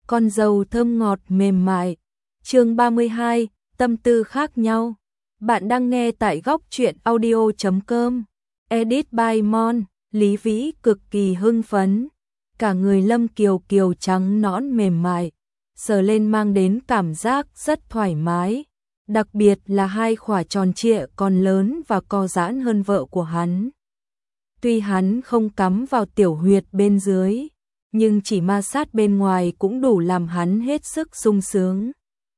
con dâu thơm ngọt mềm mại. Chương 32, tâm tư khác nhau. Bạn đang nghe tại góc truyện audio.com. Edit by Mon. Lý Vĩ cực kỳ hưng phấn. Cả người Lâm Kiều Kiều trắng nõn mềm mại, sờ lên mang đến cảm giác rất thoải mái. Đặc biệt là hai khỏa tròn trịa còn lớn và co giãn hơn vợ của hắn. Tuy hắn không cắm vào tiểu huyệt bên dưới, nhưng chỉ ma sát bên ngoài cũng đủ làm hắn hết sức sung sướng.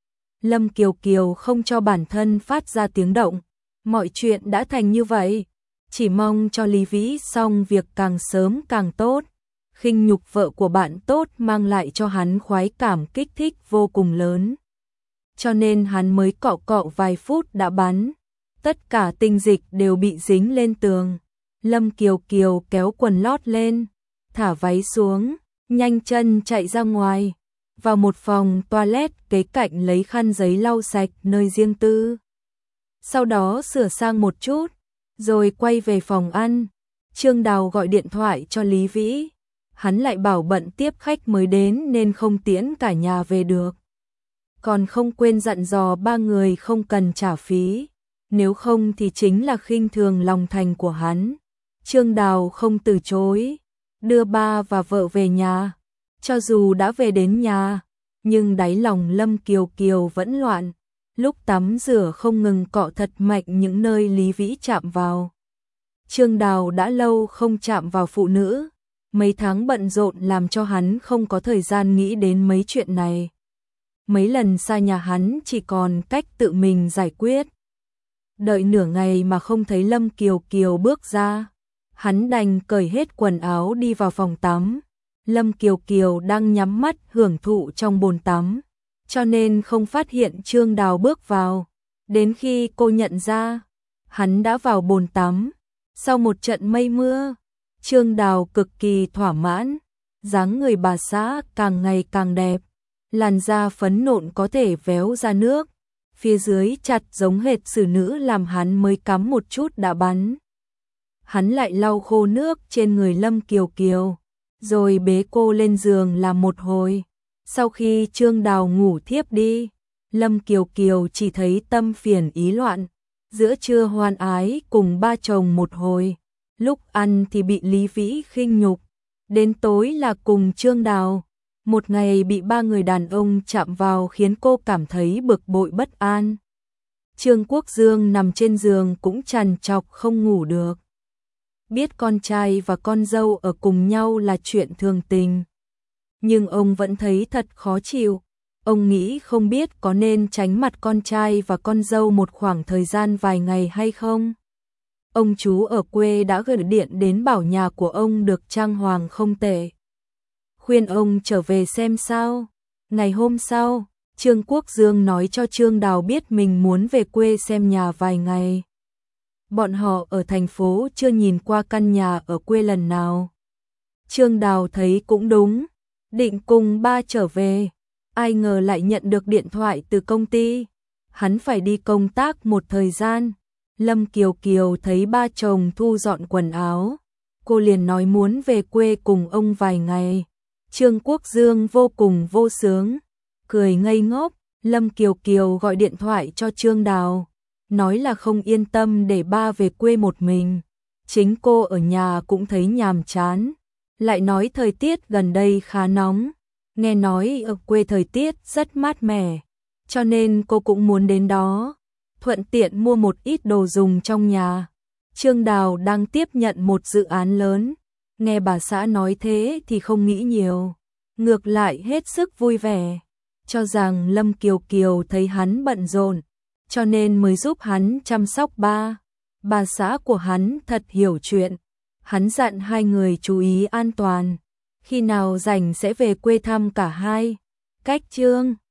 Lâm Kiều Kiều không cho bản thân phát ra tiếng động, mọi chuyện đã thành như vậy, chỉ mong cho Lý Vĩ xong việc càng sớm càng tốt. Khinh nhục vợ của bạn tốt mang lại cho hắn khoái cảm kích thích vô cùng lớn. Cho nên hắn mới cọ cọ vài phút đã bắn. Tất cả tinh dịch đều bị dính lên tường. Lâm Kiều Kiều kéo quần lót lên, thả váy xuống, nhanh chân chạy ra ngoài, vào một phòng toilet kế cạnh lấy khăn giấy lau sạch nơi riêng tư. Sau đó sửa sang một chút, rồi quay về phòng ăn. Trương Đào gọi điện thoại cho Lý Vĩ. Hắn lại bảo bận tiếp khách mới đến nên không tiễn cả nhà về được. Còn không quên dặn dò ba người không cần trả phí, nếu không thì chính là khinh thường lòng thành của hắn. Trương Đào không từ chối, đưa ba và vợ về nhà. Cho dù đã về đến nhà, nhưng đáy lòng Lâm Kiều Kiều vẫn loạn. Lúc tắm rửa không ngừng cọ thật mạnh những nơi Lý Vĩ chạm vào. Trương Đào đã lâu không chạm vào phụ nữ. Mấy tháng bận rộn làm cho hắn không có thời gian nghĩ đến mấy chuyện này. Mấy lần xa nhà hắn chỉ còn cách tự mình giải quyết. Đợi nửa ngày mà không thấy Lâm Kiều Kiều bước ra. Hắn đành cởi hết quần áo đi vào phòng tắm. Lâm Kiều Kiều đang nhắm mắt hưởng thụ trong bồn tắm, cho nên không phát hiện Trương Đào bước vào. Đến khi cô nhận ra, hắn đã vào bồn tắm. Sau một trận mây mưa, Trương Đào cực kỳ thỏa mãn, dáng người bà xã càng ngày càng đẹp, làn da phấn nộn có thể véo ra nước, phía dưới chặt giống hệt xử nữ làm hắn mới cắm một chút đã bắn. Hắn lại lau khô nước trên người Lâm Kiều Kiều, rồi bế cô lên giường làm một hồi. Sau khi Trương Đào ngủ thiếp đi, Lâm Kiều Kiều chỉ thấy tâm phiền ý loạn, giữa trưa hoan ái cùng ba chồng một hồi. Lúc ăn thì bị Lý Vĩ khinh nhục, đến tối là cùng Trương Đào. Một ngày bị ba người đàn ông chạm vào khiến cô cảm thấy bực bội bất an. Trương Quốc Dương nằm trên giường cũng trằn trọc không ngủ được. Biết con trai và con dâu ở cùng nhau là chuyện thường tình, nhưng ông vẫn thấy thật khó chịu. Ông nghĩ không biết có nên tránh mặt con trai và con dâu một khoảng thời gian vài ngày hay không. Ông chú ở quê đã gửi điện đến bảo nhà của ông được trang hoàng không tệ, khuyên ông trở về xem sao. Ngày hôm sau, Trương Quốc Dương nói cho Trương Đào biết mình muốn về quê xem nhà vài ngày. Bọn họ ở thành phố chưa nhìn qua căn nhà ở quê lần nào. Trương Đào thấy cũng đúng, định cùng ba trở về. Ai ngờ lại nhận được điện thoại từ công ty. Hắn phải đi công tác một thời gian. Lâm Kiều Kiều thấy ba chồng thu dọn quần áo, cô liền nói muốn về quê cùng ông vài ngày. Trương Quốc Dương vô cùng vô sướng, cười ngây ngốc. Lâm Kiều Kiều gọi điện thoại cho Trương Đào, nói là không yên tâm để ba về quê một mình. Chính cô ở nhà cũng thấy nhàm chán, lại nói thời tiết gần đây khá nóng. Nghe nói ở quê thời tiết rất mát mẻ, cho nên cô cũng muốn đến đó, thuận tiện mua một ít đồ dùng trong nhà. Trương Đào đang tiếp nhận một dự án lớn, nghe bà xã nói thế thì không nghĩ nhiều, ngược lại hết sức vui vẻ, cho rằng Lâm Kiều Kiều thấy hắn bận rộn, cho nên mới giúp hắn chăm sóc ba. Bà xã của hắn thật hiểu chuyện, hắn dặn hai người chú ý an toàn, khi nào rảnh sẽ về quê thăm cả hai. Cách chương